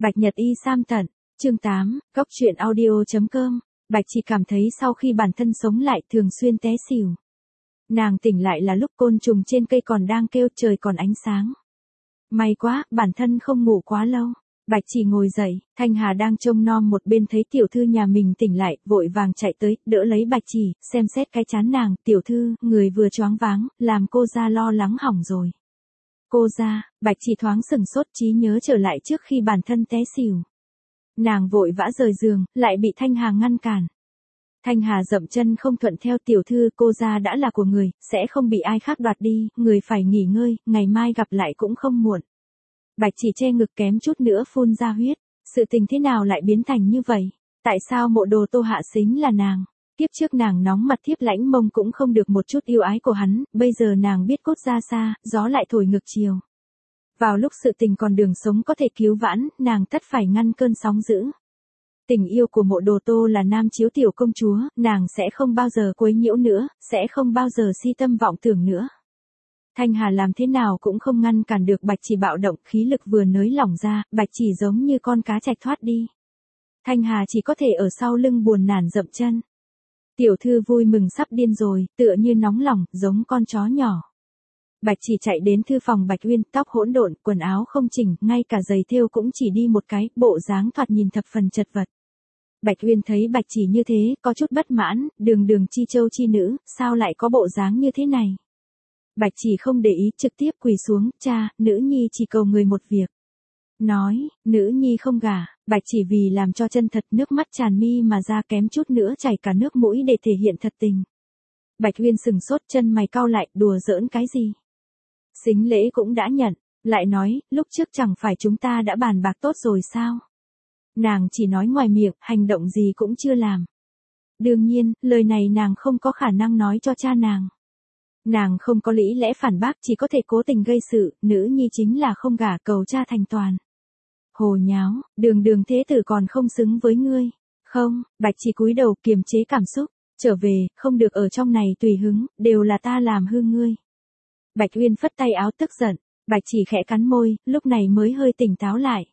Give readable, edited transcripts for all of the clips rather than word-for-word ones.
Bạch Nhật Y Sam Tận, chương 8, góc truyện audio.com. Bạch chỉ cảm thấy sau khi bản thân sống lại thường xuyên té xỉu. Nàng tỉnh lại là lúc côn trùng trên cây còn đang kêu, trời còn ánh sáng. May quá, bản thân không ngủ quá lâu. Bạch chỉ ngồi dậy, Thanh Hà đang trông nom một bên thấy tiểu thư nhà mình tỉnh lại, vội vàng chạy tới, đỡ lấy Bạch chỉ, xem xét cái trán nàng, tiểu thư, người vừa choáng váng, làm cô ra lo lắng hỏng rồi. Cô ra, Bạch chỉ thoáng sừng sốt, trí nhớ trở lại trước khi bản thân té xỉu. Nàng vội vã rời giường, lại bị Thanh Hà ngăn cản. Thanh Hà dậm chân không thuận theo, tiểu thư, cô ra đã là của người, sẽ không bị ai khác đoạt đi, người phải nghỉ ngơi, ngày mai gặp lại cũng không muộn. Bạch chỉ che ngực kém chút nữa phun ra huyết, sự tình thế nào lại biến thành như vậy? Tại sao mộ đồ Tô hạ xính là nàng? Tiếp trước nàng nóng mặt thiếp lãnh mông cũng không được một chút yêu ái của hắn, bây giờ nàng biết cốt ra xa, gió lại thổi ngược chiều. Vào lúc sự tình còn đường sống có thể cứu vãn, nàng tất phải ngăn cơn sóng dữ. Tình yêu của mộ đồ Tô là nam chiếu tiểu công chúa, nàng sẽ không bao giờ quấy nhiễu nữa, sẽ không bao giờ si tâm vọng tưởng nữa. Thanh Hà làm thế nào cũng không ngăn cản được Bạch chỉ bạo động, khí lực vừa nới lỏng ra, Bạch chỉ giống như con cá trạch thoát đi. Thanh Hà chỉ có thể ở sau lưng buồn nản dậm chân. Tiểu thư vui mừng sắp điên rồi, tựa như nóng lòng, giống con chó nhỏ. Bạch chỉ chạy đến thư phòng Bạch Uyên, tóc hỗn độn, quần áo không chỉnh, ngay cả giày thêu cũng chỉ đi một cái, bộ dáng thoạt nhìn thập phần chật vật. Bạch Uyên thấy Bạch chỉ như thế, có chút bất mãn, đường đường chi châu chi nữ, sao lại có bộ dáng như thế này? Bạch chỉ không để ý, trực tiếp quỳ xuống, cha, nữ nhi chỉ cầu người một việc. Nói, nữ nhi không gả, Bạch chỉ vì làm cho chân thật, nước mắt tràn mi mà ra, kém chút nữa chảy cả nước mũi để thể hiện thật tình. Bạch Uyên sừng sốt, chân mày cau lại, đùa giỡn cái gì? Sính lễ cũng đã nhận, lại nói, lúc trước chẳng phải chúng ta đã bàn bạc tốt rồi sao? Nàng chỉ nói ngoài miệng, hành động gì cũng chưa làm. Đương nhiên, lời này nàng không có khả năng nói cho cha nàng. Nàng không có lý lẽ phản bác, chỉ có thể cố tình gây sự, nữ nhi chính là không gả, cầu cha thành toàn. Hồ nháo, đường đường thế tử còn không xứng với ngươi. Không, Bạch chỉ cúi đầu kiềm chế cảm xúc, trở về, không được ở trong này tùy hứng, đều là ta làm hư ngươi. Bạch Uyên phất tay áo tức giận, Bạch chỉ khẽ cắn môi, lúc này mới hơi tỉnh táo lại.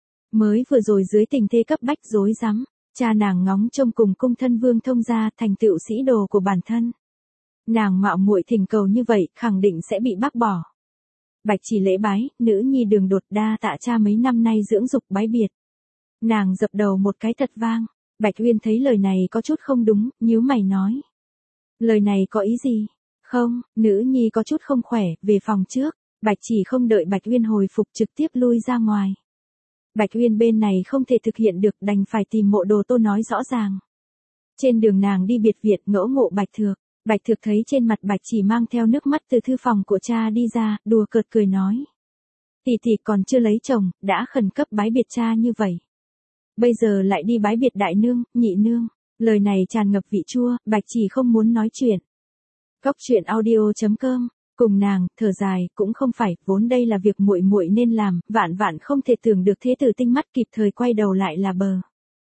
Mới vừa rồi dưới tình thế cấp bách rối rắm, cha nàng ngóng trông cùng cung thân vương thông gia thành tựu sĩ đồ của bản thân. Nàng mạo muội thỉnh cầu như vậy, khẳng định sẽ bị bác bỏ. Bạch chỉ lễ bái, nữ nhi đường đột, đa tạ cha mấy năm nay dưỡng dục, bái biệt. Nàng dập đầu một cái thật vang. Bạch Uyên thấy lời này có chút không đúng, nhíu mày nói. Lời này có ý gì? Không, nữ nhi có chút không khỏe, về phòng trước. Bạch chỉ không đợi Bạch Uyên hồi phục, trực tiếp lui ra ngoài. Bạch Uyên bên này không thể thực hiện được, đành phải tìm mộ đồ Tô nói rõ ràng. Trên đường nàng đi biệt viện, ngẫu ngộ Bạch Thược. Bạch Thược thấy trên mặt Bạch chỉ mang theo nước mắt từ thư phòng của cha đi ra, đùa cợt cười nói. Tỷ tỷ còn chưa lấy chồng, đã khẩn cấp bái biệt cha như vậy. Bây giờ lại đi bái biệt đại nương, nhị nương. Lời này tràn ngập vị chua, Bạch chỉ không muốn nói chuyện. Góc truyện audio.com, cùng nàng, thở dài, cũng không phải, vốn đây là việc muội muội nên làm, vạn vạn không thể tưởng được thế tử tinh mắt kịp thời quay đầu lại là bờ.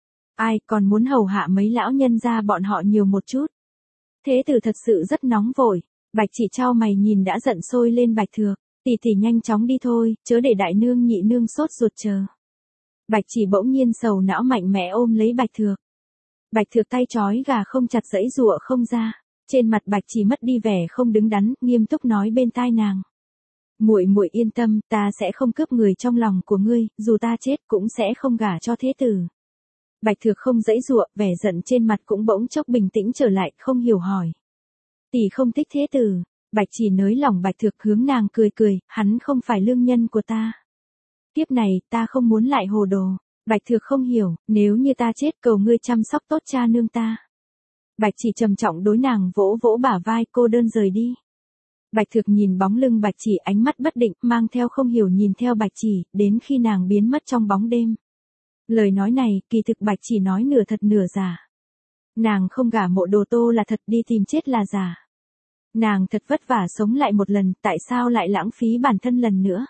Ai còn muốn hầu hạ mấy lão nhân gia bọn họ nhiều một chút. Thế tử thật sự rất nóng vội, Bạch chỉ chau mày nhìn đã giận sôi lên Bạch Thược, tỷ tỷ nhanh chóng đi thôi, chớ để đại nương nhị nương sốt ruột chờ. Bạch chỉ bỗng nhiên sầu não mạnh mẽ ôm lấy Bạch Thược. Bạch Thược tay trói gà không chặt giãy giụa không ra, trên mặt Bạch chỉ mất đi vẻ không đứng đắn, nghiêm túc nói bên tai nàng. Muội muội yên tâm, ta sẽ không cướp người trong lòng của ngươi, dù ta chết cũng sẽ không gả cho thế tử. Bạch Thược không giãy giụa, vẻ giận trên mặt cũng bỗng chốc bình tĩnh trở lại, không hiểu hỏi. Tỷ không thích thế tử. Bạch chỉ nới lỏng Bạch Thược, hướng nàng cười cười, hắn không phải lương nhân của ta. Tiếp này, ta không muốn lại hồ đồ. Bạch Thược không hiểu, nếu như ta chết cầu ngươi chăm sóc tốt cha nương ta. Bạch chỉ trầm trọng đối nàng vỗ vỗ bả vai, cô đơn rời đi. Bạch Thược nhìn bóng lưng Bạch chỉ, ánh mắt bất định, mang theo không hiểu nhìn theo Bạch chỉ, đến khi nàng biến mất trong bóng đêm. Lời nói này, kỳ thực Bạch chỉ nói nửa thật nửa giả. Nàng không gả mộ đồ Tô là thật, đi tìm chết là giả. Nàng thật vất vả sống lại một lần, tại sao lại lãng phí bản thân lần nữa?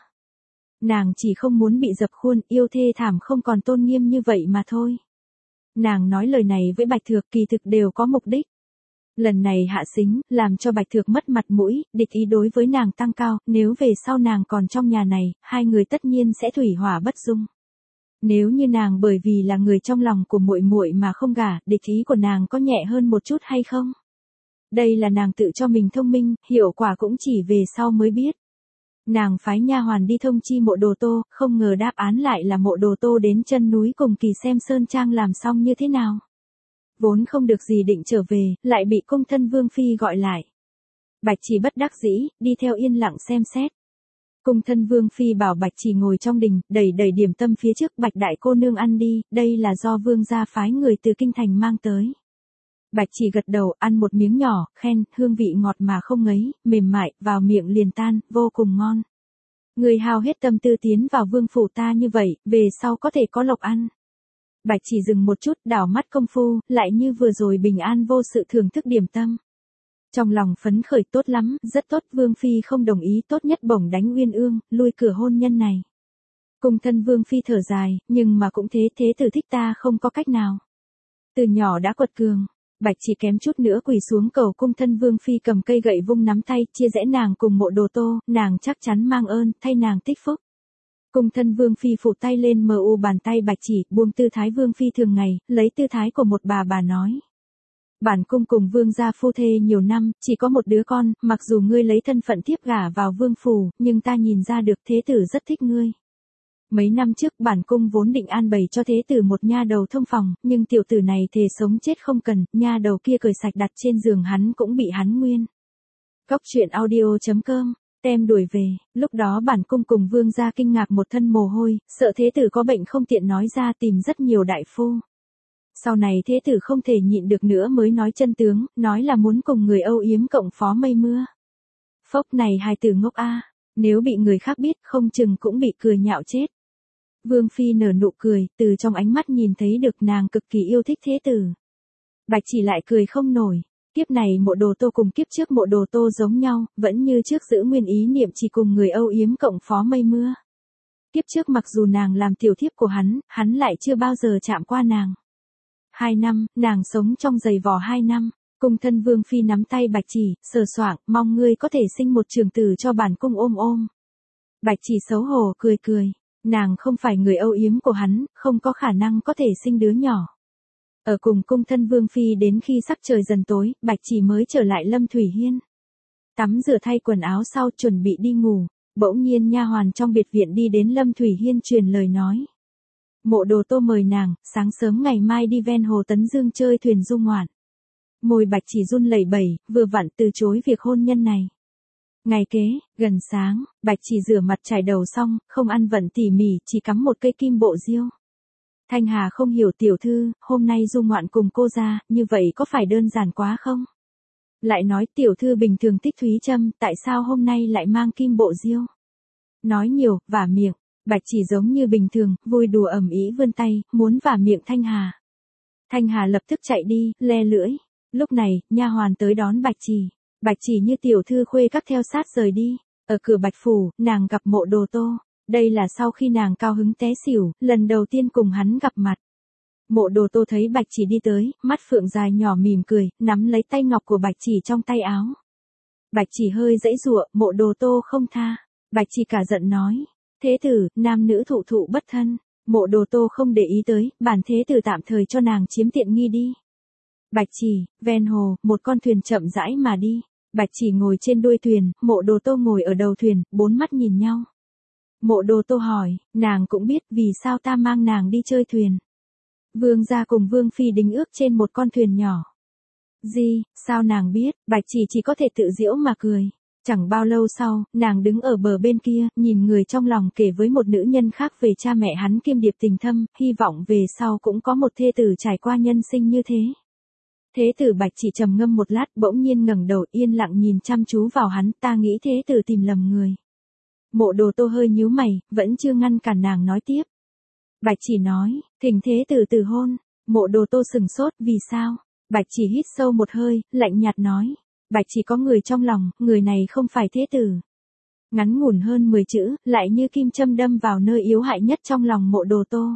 Nàng chỉ không muốn bị dập khuôn, yêu thê thảm không còn tôn nghiêm như vậy mà thôi. Nàng nói lời này với Bạch Thược kỳ thực đều có mục đích. Lần này hạ xính, làm cho Bạch Thược mất mặt mũi, địch ý đối với nàng tăng cao, nếu về sau nàng còn trong nhà này, hai người tất nhiên sẽ thủy hỏa bất dung. Nếu như nàng bởi vì là người trong lòng của muội muội mà không gả, địch ý của nàng có nhẹ hơn một chút hay không? Đây là nàng tự cho mình thông minh, hiệu quả cũng chỉ về sau mới biết. Nàng phái nha hoàn đi thông chi Mộ Đồ Tô, không ngờ đáp án lại là Mộ Đồ Tô đến chân núi cùng Kỳ xem sơn trang làm xong như thế nào. Vốn không được gì định trở về, lại bị cung thân Vương Phi gọi lại. Bạch Chỉ bất đắc dĩ, đi theo yên lặng xem xét. Cung thân Vương Phi bảo Bạch Chỉ ngồi trong đình, đẩy điểm tâm phía trước, Bạch đại cô nương ăn đi, đây là do Vương gia phái người từ kinh thành mang tới. Bạch Chỉ gật đầu, ăn một miếng nhỏ, khen, hương vị ngọt mà không ngấy, mềm mại, vào miệng liền tan, vô cùng ngon. Người hao hết tâm tư tiến vào vương phủ ta như vậy, về sau có thể có lộc ăn. Bạch Chỉ dừng một chút, đảo mắt công phu, lại như vừa rồi bình an vô sự thưởng thức điểm tâm. Trong lòng phấn khởi tốt lắm, rất tốt, Vương Phi không đồng ý, tốt nhất bổng đánh Uyên Ương, lui cửa hôn nhân này. Cung thân Vương Phi thở dài, nhưng mà cũng thế tử thích ta không có cách nào. Từ nhỏ đã quật cường, Bạch Chỉ kém chút nữa quỳ xuống cầu cung thân Vương Phi cầm cây gậy vung nắm tay, chia rẽ nàng cùng Mộ Đồ Tô, nàng chắc chắn mang ơn, thay nàng tích phúc. Cung thân Vương Phi phủ tay lên mu bàn tay Bạch Chỉ, buông tư thái Vương Phi thường ngày, lấy tư thái của một bà nói. Bản cung cùng Vương gia phu thê nhiều năm, chỉ có một đứa con, mặc dù ngươi lấy thân phận thiếp gả vào vương phủ, nhưng ta nhìn ra được thế tử rất thích ngươi. Mấy năm trước bản cung vốn định an bày cho thế tử một nha đầu thông phòng, nhưng tiểu tử này thề sống chết không cần, nha đầu kia cởi sạch đặt trên giường hắn cũng bị hắn nguyên. Góc truyện audio.com, tem đuổi về, lúc đó bản cung cùng Vương gia kinh ngạc một thân mồ hôi, sợ thế tử có bệnh không tiện nói ra tìm rất nhiều đại phu. Sau này thế tử không thể nhịn được nữa mới nói chân tướng, nói là muốn cùng người âu yếm cộng phó mây mưa. Phốc này hài tử ngốc a, nếu bị người khác biết không chừng cũng bị cười nhạo chết. Vương Phi nở nụ cười, từ trong ánh mắt nhìn thấy được nàng cực kỳ yêu thích thế tử. Bạch Chỉ lại cười không nổi, kiếp này Mộ Đồ Tô cùng kiếp trước Mộ Đồ Tô giống nhau, vẫn như trước giữ nguyên ý niệm chỉ cùng người âu yếm cộng phó mây mưa. Kiếp trước mặc dù nàng làm tiểu thiếp của hắn lại chưa bao giờ chạm qua nàng. 2 năm, nàng sống trong giày vò 2 năm, cung thân Vương Phi nắm tay Bạch Chỉ, sờ soạng, mong ngươi có thể sinh một trưởng tử cho bản cung ôm. Bạch Chỉ xấu hổ cười, nàng không phải người âu yếm của hắn, không có khả năng có thể sinh đứa nhỏ. Ở cùng cung thân Vương Phi đến khi sắc trời dần tối, Bạch Chỉ mới trở lại Lâm Thủy Hiên. Tắm rửa thay quần áo sau chuẩn bị đi ngủ, bỗng nhiên nha hoàn trong biệt viện đi đến Lâm Thủy Hiên truyền lời nói. Mộ Đồ Tô mời nàng, sáng sớm ngày mai đi ven hồ Tấn Dương chơi thuyền du ngoạn. Môi Bạch Chỉ run lẩy bẩy, vừa vặn từ chối việc hôn nhân này. Ngày kế, gần sáng, Bạch Chỉ rửa mặt chải đầu xong, không ăn vận tỉ mỉ, chỉ cắm một cây kim bộ diêu. Thanh Hà không hiểu tiểu thư, hôm nay du ngoạn cùng cô ra, như vậy có phải đơn giản quá không? Lại nói tiểu thư bình thường thích thúy châm, tại sao hôm nay lại mang kim bộ diêu? Nói nhiều, vả miệng. Bạch Chỉ giống như bình thường, vui đùa ầm ĩ vươn tay, muốn vả miệng Thanh Hà. Thanh Hà lập tức chạy đi, le lưỡi. Lúc này, nha hoàn tới đón Bạch Chỉ. Bạch Chỉ như tiểu thư khuê các theo sát rời đi. Ở cửa Bạch phủ, nàng gặp Mộ Đồ Tô. Đây là sau khi nàng cao hứng té xỉu, lần đầu tiên cùng hắn gặp mặt. Mộ Đồ Tô thấy Bạch Chỉ đi tới, mắt phượng dài nhỏ mỉm cười, nắm lấy tay ngọc của Bạch Chỉ trong tay áo. Bạch Chỉ hơi giãy giụa, Mộ Đồ Tô không tha. Bạch Chỉ cả giận nói. Thế tử, nam nữ thụ bất thân, Mộ Đồ Tô không để ý tới, bản thế tử tạm thời cho nàng chiếm tiện nghi đi. Bạch Chỉ, ven hồ, một con thuyền chậm rãi mà đi. Bạch Chỉ ngồi trên đuôi thuyền, Mộ Đồ Tô ngồi ở đầu thuyền, bốn mắt nhìn nhau. Mộ Đồ Tô hỏi, nàng cũng biết vì sao ta mang nàng đi chơi thuyền. Vương gia cùng Vương Phi đính ước trên một con thuyền nhỏ. Gì, sao nàng biết, Bạch Chỉ có thể tự giễu mà cười. Chẳng bao lâu sau, nàng đứng ở bờ bên kia, nhìn người trong lòng kể với một nữ nhân khác về cha mẹ hắn kiêm điệp tình thâm, hy vọng về sau cũng có một thê tử trải qua nhân sinh như thế. Thế tử Bạch Chỉ trầm ngâm một lát, bỗng nhiên ngẩng đầu yên lặng nhìn chăm chú vào hắn, ta nghĩ thế tử tìm lầm người. Mộ Đồ Tô hơi nhíu mày, vẫn chưa ngăn cản nàng nói tiếp. Bạch Chỉ nói, thỉnh thế tử từ hôn. Mộ Đồ Tô sừng sốt, vì sao? Bạch Chỉ hít sâu một hơi, lạnh nhạt nói. Bạch Chỉ có người trong lòng, người này không phải thế tử. Ngắn ngủn hơn 10 chữ, lại như kim châm đâm vào nơi yếu hại nhất trong lòng Mộ Đồ Tô.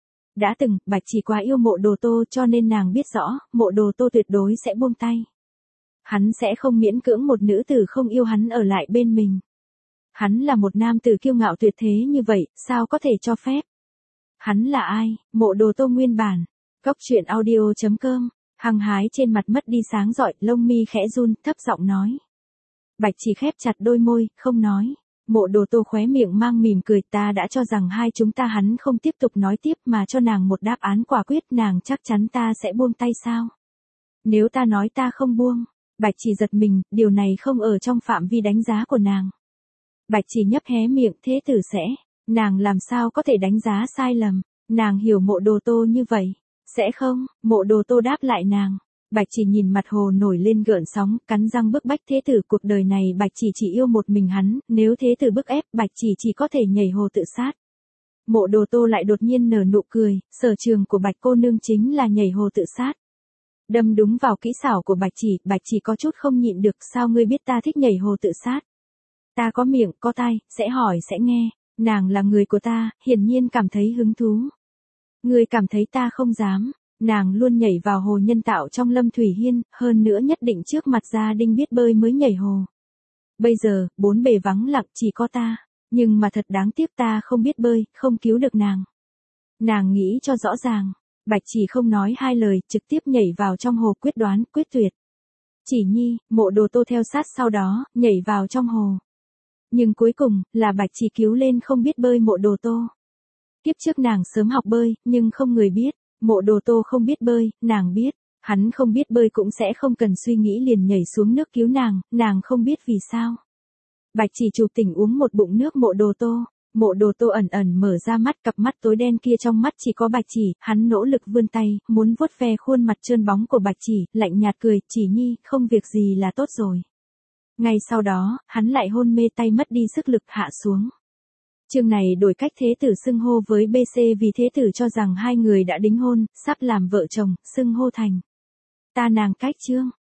Đã từng, Bạch Chỉ quá yêu Mộ Đồ Tô cho nên nàng biết rõ, Mộ Đồ Tô tuyệt đối sẽ buông tay. Hắn sẽ không miễn cưỡng một nữ tử không yêu hắn ở lại bên mình. Hắn là một nam tử kiêu ngạo tuyệt thế như vậy, sao có thể cho phép? Hắn là ai? Mộ Đồ Tô nguyên bản. Cốc truyện audio.com, hăng hái trên mặt mất đi sáng rọi, lông mi khẽ run, thấp giọng nói. Bạch Chỉ khép chặt đôi môi, không nói. Mộ Đồ Tô khóe miệng mang mỉm cười, ta đã cho rằng hai chúng ta hắn không tiếp tục nói tiếp mà cho nàng một đáp án quả quyết, nàng chắc chắn ta sẽ buông tay sao? Nếu ta nói ta không buông, Bạch Chỉ giật mình, điều này không ở trong phạm vi đánh giá của nàng. Bạch Chỉ nhấp hé miệng, thế tử sẽ, nàng làm sao có thể đánh giá sai lầm, nàng hiểu Mộ Đồ Tô như vậy. Sẽ không, Mộ Đồ Tô đáp lại nàng. Bạch Chỉ nhìn mặt hồ nổi lên gợn sóng, cắn răng bức bách thế tử, cuộc đời này Bạch chỉ yêu một mình hắn, nếu thế tử bức ép, Bạch chỉ có thể nhảy hồ tự sát. Mộ Đồ Tô lại đột nhiên nở nụ cười, sở trường của Bạch cô nương chính là nhảy hồ tự sát. Đâm đúng vào kỹ xảo của Bạch chỉ có chút không nhịn được, sao ngươi biết ta thích nhảy hồ tự sát? Ta có miệng, có tai, sẽ hỏi sẽ nghe, nàng là người của ta, hiển nhiên cảm thấy hứng thú. Ngươi cảm thấy ta không dám, nàng luôn nhảy vào hồ nhân tạo trong Lâm Thủy Hiên, hơn nữa nhất định trước mặt gia đình biết bơi mới nhảy hồ. Bây giờ, bốn bề vắng lặng chỉ có ta, nhưng mà thật đáng tiếc ta không biết bơi, không cứu được nàng. Nàng nghĩ cho rõ ràng, Bạch Chỉ không nói hai lời, trực tiếp nhảy vào trong hồ, quyết đoán, quyết tuyệt. Chỉ nhi, Mộ Đồ Tô theo sát sau đó, nhảy vào trong hồ. Nhưng cuối cùng, là Bạch Chỉ cứu lên không biết bơi Mộ Đồ Tô. Kiếp trước nàng sớm học bơi, nhưng không người biết, Mộ Đồ Tô không biết bơi, nàng biết, hắn không biết bơi cũng sẽ không cần suy nghĩ liền nhảy xuống nước cứu nàng không biết vì sao. Bạch Chỉ chụp tỉnh uống một bụng nước Mộ Đồ Tô ẩn ẩn mở ra mắt, cặp mắt tối đen kia trong mắt chỉ có Bạch Chỉ, hắn nỗ lực vươn tay, muốn vuốt ve khuôn mặt trơn bóng của Bạch Chỉ, lạnh nhạt cười, Chỉ nhi, không việc gì là tốt rồi. Ngay sau đó, hắn lại hôn mê, tay mất đi sức lực hạ xuống. Chương này đổi cách thế tử xưng hô với BC vì thế tử cho rằng hai người đã đính hôn, sắp làm vợ chồng, xưng hô thành ta nàng cách chương.